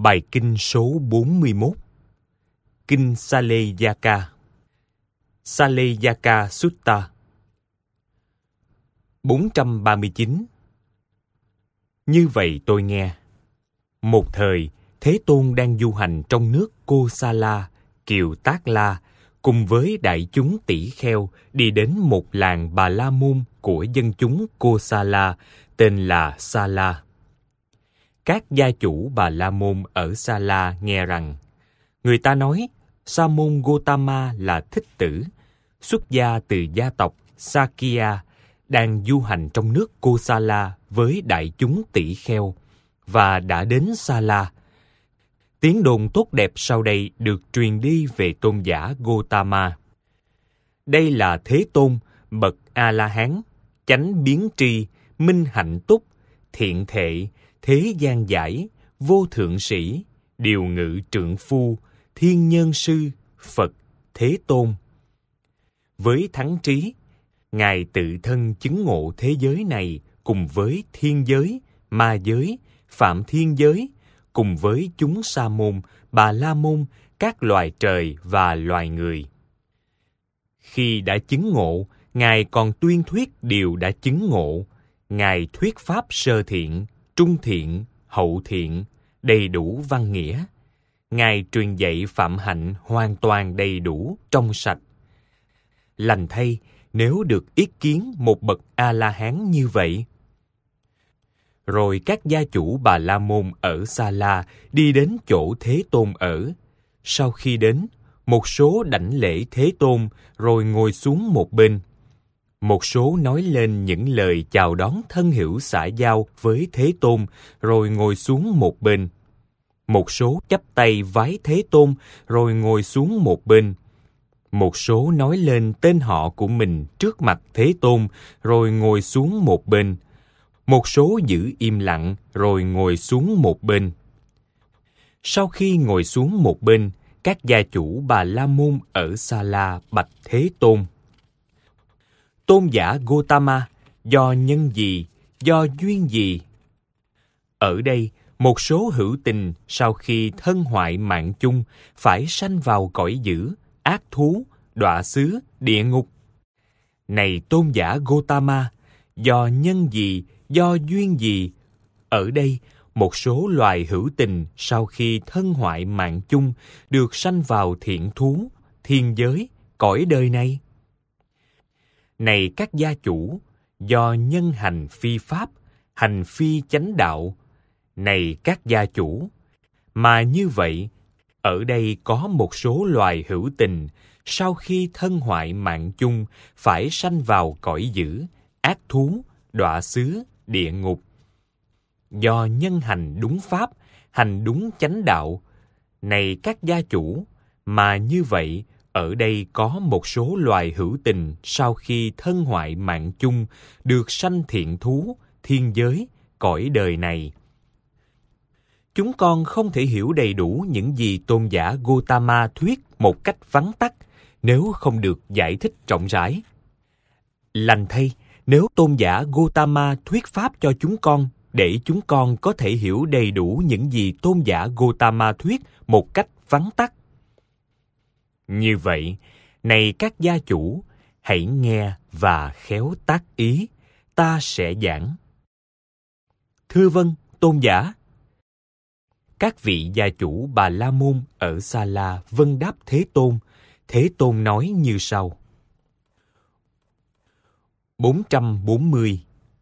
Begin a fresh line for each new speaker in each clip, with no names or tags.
Bài kinh số 41, Kinh Saleyaka, Saleyaka Sutta. 439. Như vậy tôi nghe. Một thời, Thế Tôn đang du hành trong nước Kosala, Kiều Tác La, cùng với đại chúng tỷ kheo đi đến một làng Bà La Môn của dân chúng Kosala tên là Sala. Các gia chủ Bà La Môn ở Sala nghe rằng người ta nói Sa môn Gotama là thích tử, xuất gia từ gia tộc Sakya, đang du hành trong nước Kosala với đại chúng tỷ kheo và đã đến Sala. Tiếng đồn tốt đẹp sau đây được truyền đi về tôn giả Gotama. Đây là Thế Tôn, bậc A-la-hán, chánh biến tri, minh hạnh túc, thiện thệ, thế gian giải, vô thượng sĩ, điều ngự trượng phu, thiên nhân sư, Phật, Thế Tôn. Với thắng trí, Ngài tự thân chứng ngộ thế giới này cùng với thiên giới, ma giới, phạm thiên giới, cùng với chúng Sa môn, Bà La môn, các loài trời và loài người. Khi đã chứng ngộ, Ngài còn tuyên thuyết điều đã chứng ngộ. Ngài thuyết pháp sơ thiện, trung thiện, hậu thiện, đầy đủ văn nghĩa. Ngài truyền dạy phạm hạnh hoàn toàn đầy đủ, trong sạch. Lành thay, nếu được yết kiến một bậc A-la-hán như vậy. Rồi các gia chủ Bà La môn ở Sa-la đi đến chỗ Thế Tôn ở. Sau khi đến, một số đảnh lễ Thế Tôn rồi ngồi xuống một bên. Một số nói lên những lời chào đón thân hữu xã giao với Thế Tôn rồi ngồi xuống một bên. Một số chắp tay vái Thế Tôn rồi ngồi xuống một bên. Một số nói lên tên họ của mình trước mặt Thế Tôn rồi ngồi xuống một bên. Một số giữ im lặng rồi ngồi xuống một bên. Sau khi ngồi xuống một bên, các gia chủ Bà La môn ở Sa-la bạch Thế Tôn. Tôn giả Gotama, do nhân gì, do duyên gì? Ở đây, một số hữu tình sau khi thân hoại mạng chung phải sanh vào cõi dữ, ác thú, đọa xứ, địa ngục. Này tôn giả Gotama, do nhân gì, do duyên gì? Ở đây, một số loài hữu tình sau khi thân hoại mạng chung được sanh vào thiện thú, thiên giới, cõi đời này. Này các gia chủ, do nhân hành phi pháp, hành phi chánh đạo. Này các gia chủ, mà như vậy, ở đây có một số loài hữu tình sau khi thân hoại mạng chung phải sanh vào cõi dữ, ác thú, đọa xứ, địa ngục. Do nhân hành đúng pháp, hành đúng chánh đạo. Này các gia chủ, mà như vậy, ở đây có một số loài hữu tình sau khi thân hoại mạng chung được sanh thiện thú, thiên giới, cõi đời này. Chúng con không thể hiểu đầy đủ những gì tôn giả Gotama thuyết một cách vắn tắt nếu không được giải thích rộng rãi. Lành thay, nếu tôn giả Gotama thuyết pháp cho chúng con để chúng con có thể hiểu đầy đủ những gì tôn giả Gotama thuyết một cách vắn tắt. Như vậy, này các gia chủ, hãy nghe và khéo tác ý, ta sẽ giảng. Thưa vâng, tôn giả. Các vị gia chủ Bà La môn ở Sa-la vâng đáp Thế Tôn. Thế Tôn nói như sau. 440.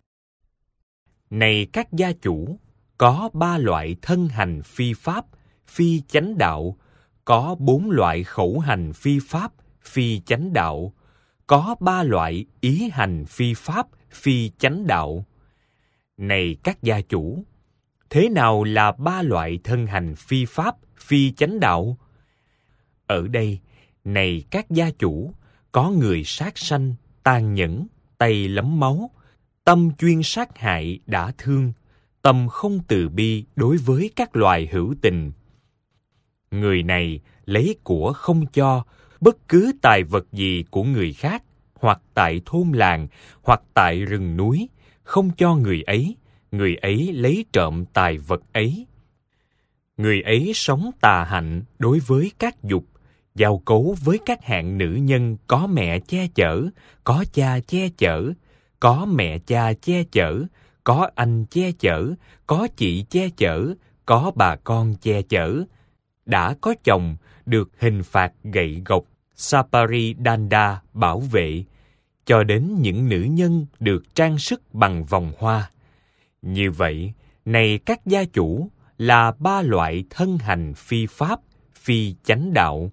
Này các gia chủ, có 3 loại thân hành phi pháp, phi chánh đạo, có 4 loại khẩu hành phi pháp, phi chánh đạo, có 3 loại ý hành phi pháp, phi chánh đạo. Này các gia chủ, thế nào là 3 loại thân hành phi pháp, phi chánh đạo? Ở đây, này các gia chủ, có người sát sanh, tàn nhẫn, tay lấm máu, tâm chuyên sát hại đã thương, tâm không từ bi đối với các loài hữu tình. Người này lấy của không cho, bất cứ tài vật gì của người khác, hoặc tại thôn làng, hoặc tại rừng núi, không cho người ấy lấy trộm tài vật ấy. Người ấy sống tà hạnh đối với các dục, giao cấu với các hạng nữ nhân có mẹ che chở, có cha che chở, có mẹ cha che chở, có anh che chở, có chị che chở, có bà con che chở. Đã có chồng, được hình phạt gậy gộc, Sapari Danda bảo vệ, cho đến những nữ nhân được trang sức bằng vòng hoa. Như vậy, này các gia chủ, là 3 loại thân hành phi pháp, phi chánh đạo.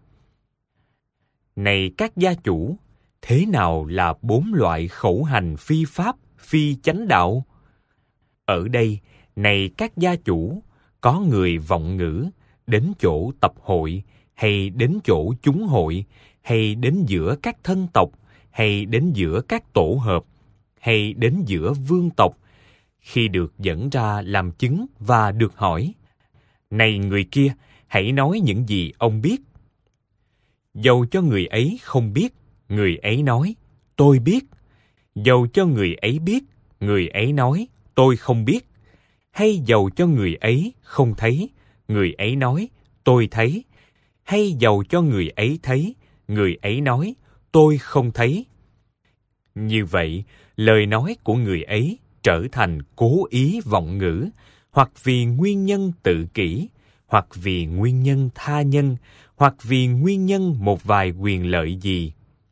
Này các gia chủ, thế nào là 4 loại khẩu hành phi pháp, phi chánh đạo? Ở đây, này các gia chủ, có người vọng ngữ, đến chỗ tập hội, hay đến chỗ chúng hội, hay đến giữa các thân tộc, hay đến giữa các tổ hợp, hay đến giữa vương tộc, khi được dẫn ra làm chứng và được hỏi: này người kia, hãy nói những gì ông biết. Dầu cho người ấy không biết, người ấy nói: tôi biết. Dầu cho người ấy biết, người ấy nói: tôi không biết. Hay dầu cho người ấy không thấy, người ấy nói: tôi thấy. Hay dầu cho người ấy thấy, người ấy nói: tôi không thấy. Như vậy, lời nói của người ấy trở thành cố ý vọng ngữ, hoặc vì nguyên nhân tự kỷ, hoặc vì nguyên nhân tha nhân, hoặc vì nguyên nhân một vài quyền lợi gì.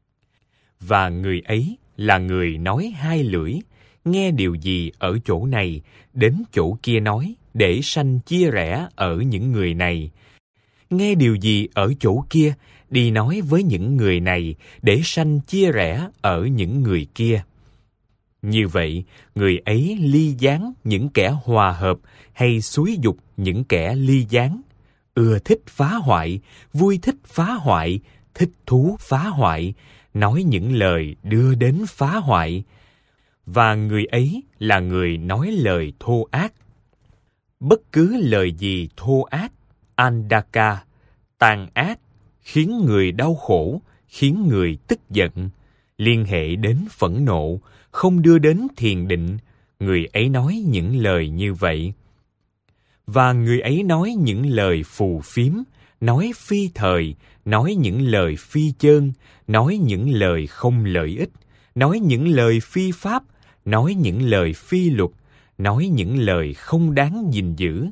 Và người ấy là người nói hai lưỡi, nghe điều gì ở chỗ này, đến chỗ kia nói, để sanh chia rẽ ở những người này. Nghe điều gì ở chỗ kia, đi nói với những người này, để sanh chia rẽ ở những người kia. Như vậy, người ấy ly gián những kẻ hòa hợp, hay xúi dục những kẻ ly gián, ưa thích phá hoại, vui thích phá hoại, thích thú phá hoại, nói những lời đưa đến phá hoại. Và người ấy là người nói lời thô ác. Bất cứ lời gì thô ác, andaka, tàn ác, khiến người đau khổ, khiến người tức giận, liên hệ đến phẫn nộ, không đưa đến thiền định, người ấy nói những lời như vậy. Và người ấy nói những lời phù phiếm, nói phi thời, nói những lời phi chơn, nói những lời không lợi ích, nói những lời phi pháp, nói những lời phi luật, nói những lời không đáng gìn giữ.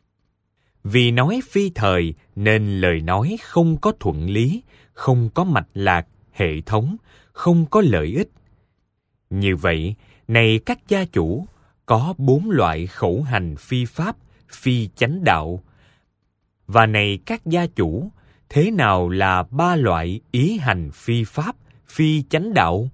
Vì nói phi thời nên lời nói không có thuận lý, không có mạch lạc, hệ thống, không có lợi ích. Như vậy, này các gia chủ, có 4 loại khẩu hành phi pháp, phi chánh đạo. Và này các gia chủ, thế nào là 3 loại ý hành phi pháp, phi chánh đạo?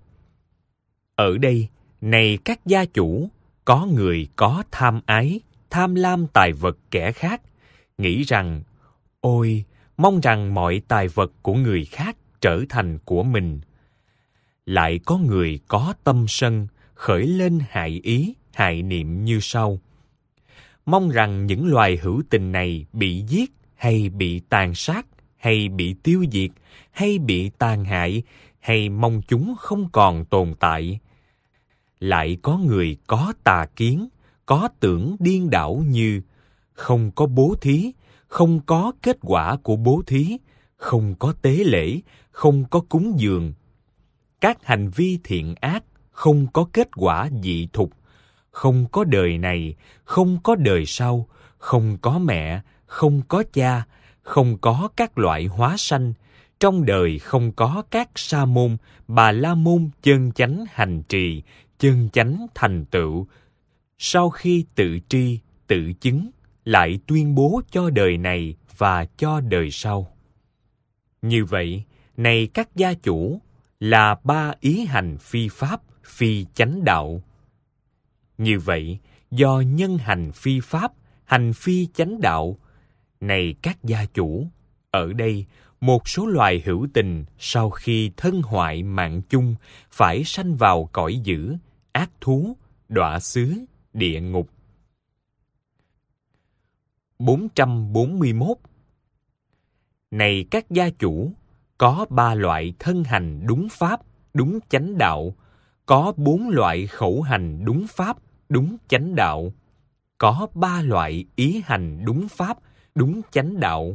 Ở đây, này các gia chủ, có người có tham ái, tham lam tài vật kẻ khác, nghĩ rằng: ôi, mong rằng mọi tài vật của người khác trở thành của mình. Lại có người có tâm sân, khởi lên hại ý, hại niệm như sau: mong rằng những loài hữu tình này bị giết, hay bị tàn sát, hay bị tiêu diệt, hay bị tàn hại, hay mong chúng không còn tồn tại. Lại có người có tà kiến, có tưởng điên đảo như: không có bố thí, không có kết quả của bố thí, không có tế lễ, không có cúng dường. Các hành vi thiện ác không có kết quả dị thục, không có đời này, không có đời sau, không có mẹ, không có cha, không có các loại hóa sanh, trong đời không có các sa môn, bà la môn chân chánh hành trì, chân chánh thành tựu. Sau khi tự tri, tự chứng, lại tuyên bố cho đời này và cho đời sau. Như vậy, này các gia chủ, là 3 ý hành phi pháp, phi chánh đạo. Như vậy, do nhân hành phi pháp, hành phi chánh đạo, này các gia chủ, ở đây một số loài hữu tình sau khi thân hoại mạng chung phải sanh vào cõi dữ, ác thú, đọa xứ, địa ngục. 441. Này các gia chủ, có 3 loại thân hành đúng pháp, đúng chánh đạo, có 4 loại khẩu hành đúng pháp, đúng chánh đạo, có 3 loại ý hành đúng pháp, đúng chánh đạo.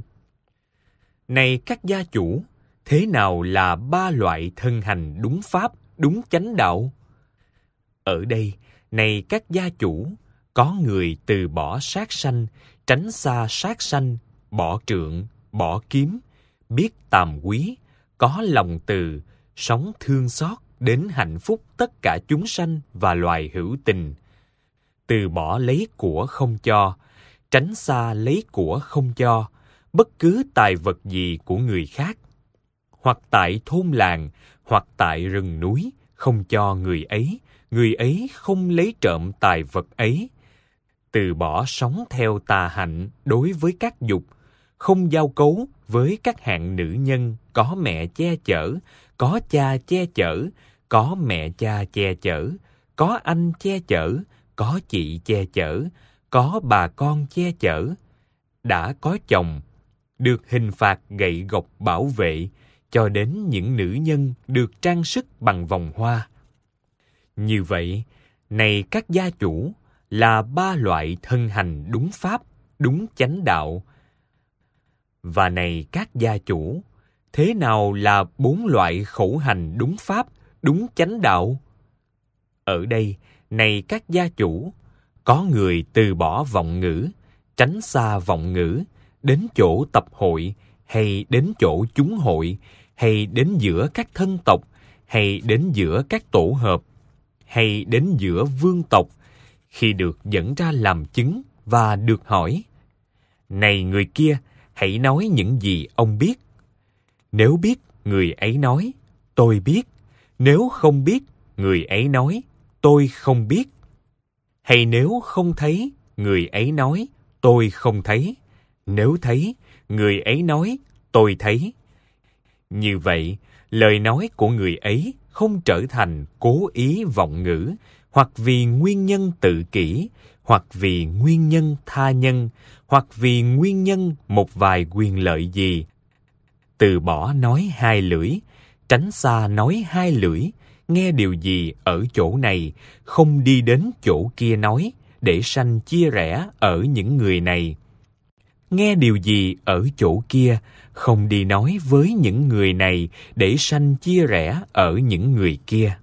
Này các gia chủ, thế nào là ba loại thân hành đúng pháp, đúng chánh đạo? Ở đây, này các gia chủ, có người từ bỏ sát sanh, tránh xa sát sanh, bỏ trượng, bỏ kiếm, biết tàm quý, có lòng từ, sống thương xót đến hạnh phúc tất cả chúng sanh và loài hữu tình. Từ bỏ lấy của không cho, tránh xa lấy của không cho, bất cứ tài vật gì của người khác, hoặc tại thôn làng, hoặc tại rừng núi, không cho người ấy không lấy trộm tài vật ấy. Từ bỏ sống theo tà hạnh đối với các dục, không giao cấu với các hạng nữ nhân có mẹ che chở, có cha che chở, có mẹ cha che chở, có anh che chở, có chị che chở, có bà con che chở. Đã có chồng, được hình phạt gậy gộc bảo vệ, cho đến những nữ nhân được trang sức bằng vòng hoa. Như vậy, này các gia chủ, là ba loại thân hành đúng pháp, đúng chánh đạo. Và này các gia chủ, thế nào là bốn loại khẩu hành đúng pháp, đúng chánh đạo? Ở đây, này các gia chủ, có người từ bỏ vọng ngữ, tránh xa vọng ngữ, đến chỗ tập hội, hay đến chỗ chúng hội, hay đến giữa các thân tộc, hay đến giữa các tổ hợp, hay đến giữa vương tộc, khi được dẫn ra làm chứng và được hỏi: này người kia, hãy nói những gì ông biết. Nếu biết, người ấy nói, tôi biết. Nếu không biết, người ấy nói, tôi không biết. Hay nếu không thấy, người ấy nói, tôi không thấy. Nếu thấy, người ấy nói, tôi thấy. Như vậy, lời nói của người ấy không trở thành cố ý vọng ngữ, hoặc vì nguyên nhân tự kỷ, hoặc vì nguyên nhân tha nhân, hoặc vì nguyên nhân một vài quyền lợi gì. Từ bỏ nói hai lưỡi, tránh xa nói hai lưỡi, nghe điều gì ở chỗ này, không đi đến chỗ kia nói, để sanh chia rẽ ở những người này. Nghe điều gì ở chỗ kia, không đi nói với những người này, để sanh chia rẽ ở những người kia.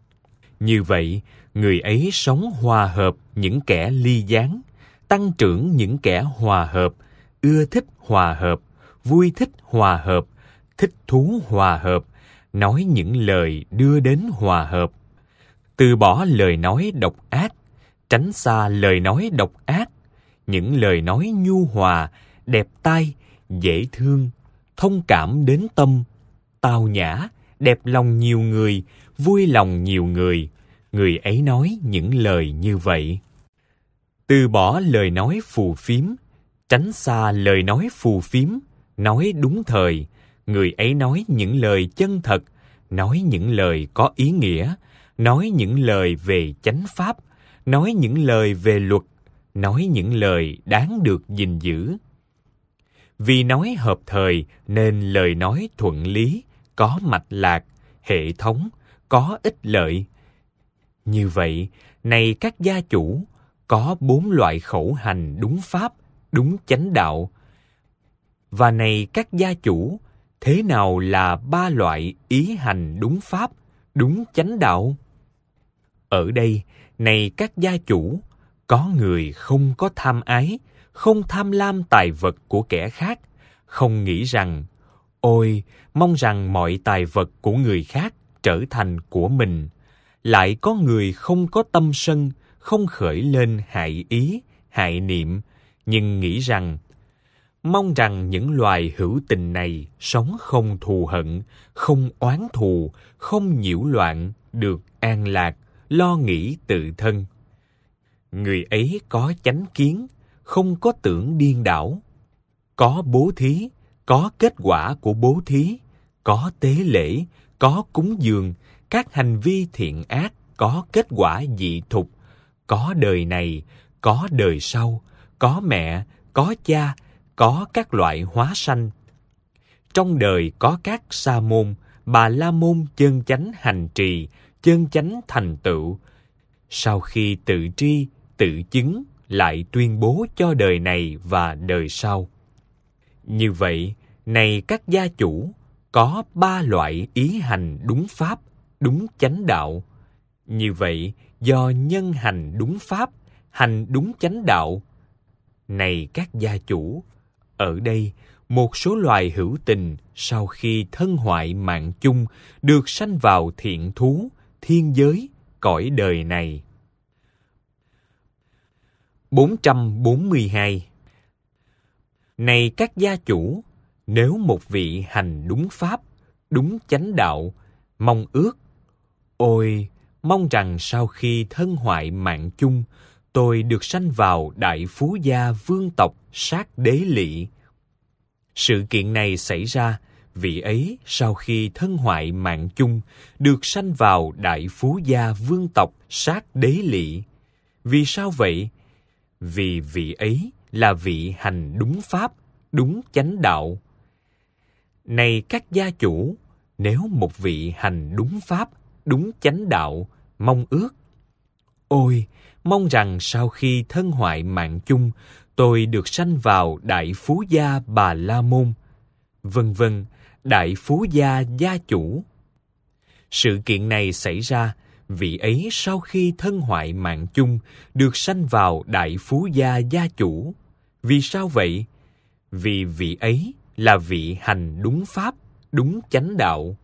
Như vậy, người ấy sống hòa hợp những kẻ ly gián, tăng trưởng những kẻ hòa hợp, ưa thích hòa hợp, vui thích hòa hợp, thích thú hòa hợp, nói những lời đưa đến hòa hợp. Từ bỏ lời nói độc ác, tránh xa lời nói độc ác, những lời nói nhu hòa, đẹp tai, dễ thương, thông cảm đến tâm, tao nhã, đẹp lòng nhiều người, vui lòng nhiều người. Người ấy nói những lời như vậy. Từ bỏ lời nói phù phiếm, tránh xa lời nói phù phiếm, nói đúng thời. Người ấy nói những lời chân thật, nói những lời có ý nghĩa, nói những lời về chánh pháp, nói những lời về luật, nói những lời đáng được gìn giữ. Vì nói hợp thời nên lời nói thuận lý, có mạch lạc, hệ thống, có ích lợi. Như vậy, này các gia chủ, có 4 loại khẩu hành đúng pháp, đúng chánh đạo. Và này các gia chủ, thế nào là 3 loại ý hành đúng pháp, đúng chánh đạo? Ở đây, này các gia chủ, có người không có tham ái, không tham lam tài vật của kẻ khác, không nghĩ rằng, ôi, mong rằng mọi tài vật của người khác trở thành của mình. Lại có người không có tâm sân, không khởi lên hại ý, hại niệm, nhưng nghĩ rằng, mong rằng những loài hữu tình này sống không thù hận, không oán thù, không nhiễu loạn, được an lạc, lo nghĩ tự thân. Người ấy có chánh kiến, không có tưởng điên đảo. Có bố thí, có kết quả của bố thí, có tế lễ, có cúng dường, các hành vi thiện ác có kết quả dị thục, có đời này, có đời sau, có mẹ, có cha, có các loại hóa sanh. Trong đời có các sa môn, bà la môn chân chánh hành trì, chân chánh thành tựu. Sau khi tự tri, tự chứng, lại tuyên bố cho đời này và đời sau. Như vậy, này các gia chủ, có 3 loại ý hành đúng pháp, đúng chánh đạo. Như vậy, do nhân hành đúng pháp, hành đúng chánh đạo. Này các gia chủ, ở đây, một số loài hữu tình sau khi thân hoại mạng chung được sanh vào thiện thú, thiên giới, cõi đời này. 442. Này các gia chủ, nếu một vị hành đúng pháp, đúng chánh đạo, mong ước, ôi, mong rằng sau khi thân hoại mạng chung, tôi được sanh vào đại phú gia vương tộc Sát Đế Lỵ. Sự kiện này xảy ra, vị ấy sau khi thân hoại mạng chung, được sanh vào đại phú gia vương tộc Sát Đế Lỵ. Vì sao vậy? Vì vị ấy là vị hành đúng pháp, đúng chánh đạo. Này các gia chủ, nếu một vị hành đúng pháp, đúng chánh đạo, mong ước, ôi, mong rằng sau khi thân hoại mạng chung, tôi được sanh vào đại phú gia Bà La Môn, vân vân, đại phú gia gia chủ. Sự kiện này xảy ra, vị ấy sau khi thân hoại mạng chung, được sanh vào đại phú gia gia chủ. Vì sao vậy? Vì vị ấy là vị hành đúng pháp, đúng chánh đạo.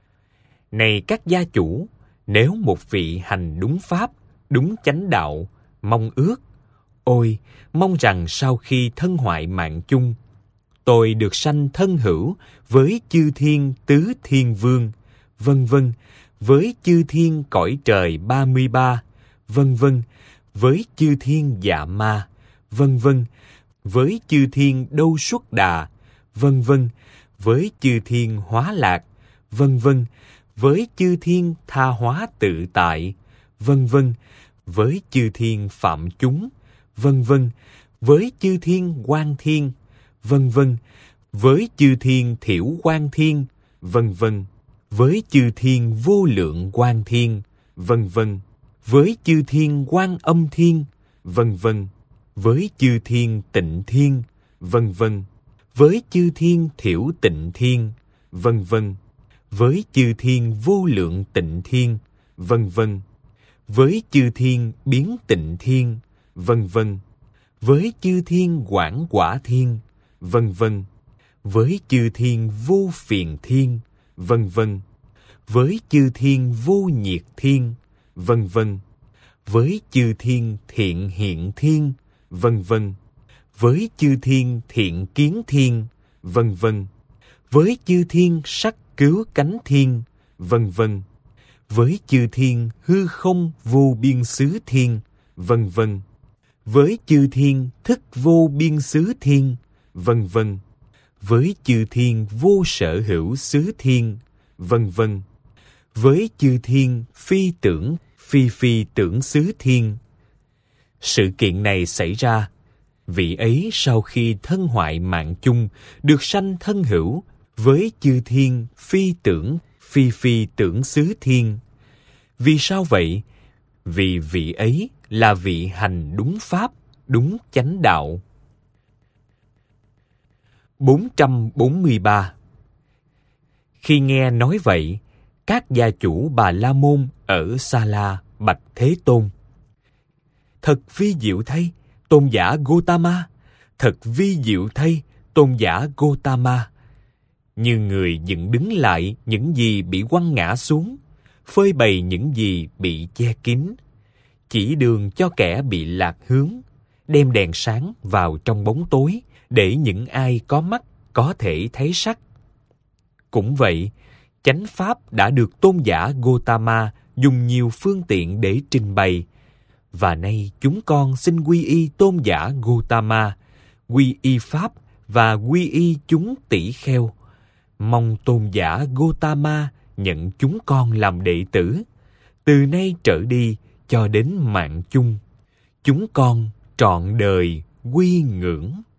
Này các gia chủ, nếu một vị hành đúng pháp, đúng chánh đạo, mong ước, ôi, mong rằng sau khi thân hoại mạng chung, tôi được sanh thân hữu với chư thiên tứ thiên vương, vân vân, với chư thiên cõi trời 33, vân vân, với chư thiên dạ ma, vân vân, với chư thiên đâu xuất đà, vân vân, với chư thiên hóa lạc, vân vân, với chư thiên tha hóa tự tại, vân vân, với chư thiên phạm chúng, vân vân, với chư thiên quang thiên, vân vân, với chư thiên thiểu quang thiên, vân vân, với chư thiên vô lượng quang thiên, vân vân, với chư thiên quang âm thiên, vân vân, với chư thiên tịnh thiên, vân vân, với chư thiên thiểu tịnh thiên, vân vân, với chư thiên vô lượng tịnh thiên, vân vân, với chư thiên biến tịnh thiên, vân vân, với chư thiên quảng quả thiên, vân vân, với chư thiên vô phiền thiên, vân vân, với chư thiên vô nhiệt thiên, vân vân, với chư thiên thiện hiện thiên, vân vân, với chư thiên thiện kiến thiên, vân vân, với chư thiên sắc cứu cánh thiên, vân vân, với chư thiên hư không vô biên xứ thiên, vân vân, với chư thiên thức vô biên xứ thiên, vân vân, với chư thiên vô sở hữu xứ thiên, vân vân, với chư thiên phi tưởng xứ thiên. Sự kiện này xảy ra, vị ấy sau khi thân hoại mạng chung, được sanh thân hữu với chư thiên phi tưởng xứ thiên. Vì sao vậy? Vì vị ấy là vị hành đúng pháp, đúng chánh đạo. 443. Khi nghe nói vậy, các gia chủ Bà La Môn ở Sa La bạch Thế Tôn: Thật vi diệu thay, tôn giả Gotama! Thật vi diệu thay, tôn giả Gotama! Như người dựng đứng lại những gì bị quăng ngã xuống, phơi bày những gì bị che kín, chỉ đường cho kẻ bị lạc hướng, đem đèn sáng vào trong bóng tối để những ai có mắt có thể thấy sắc. Cũng vậy, chánh pháp đã được tôn giả Gotama dùng nhiều phương tiện để trình bày, và nay chúng con xin quy y tôn giả Gotama, quy y pháp và quy y chúng tỷ kheo. Mong tôn giả Gotama nhận chúng con làm đệ tử, từ nay trở đi cho đến mạng chung. Chúng con trọn đời quy ngưỡng.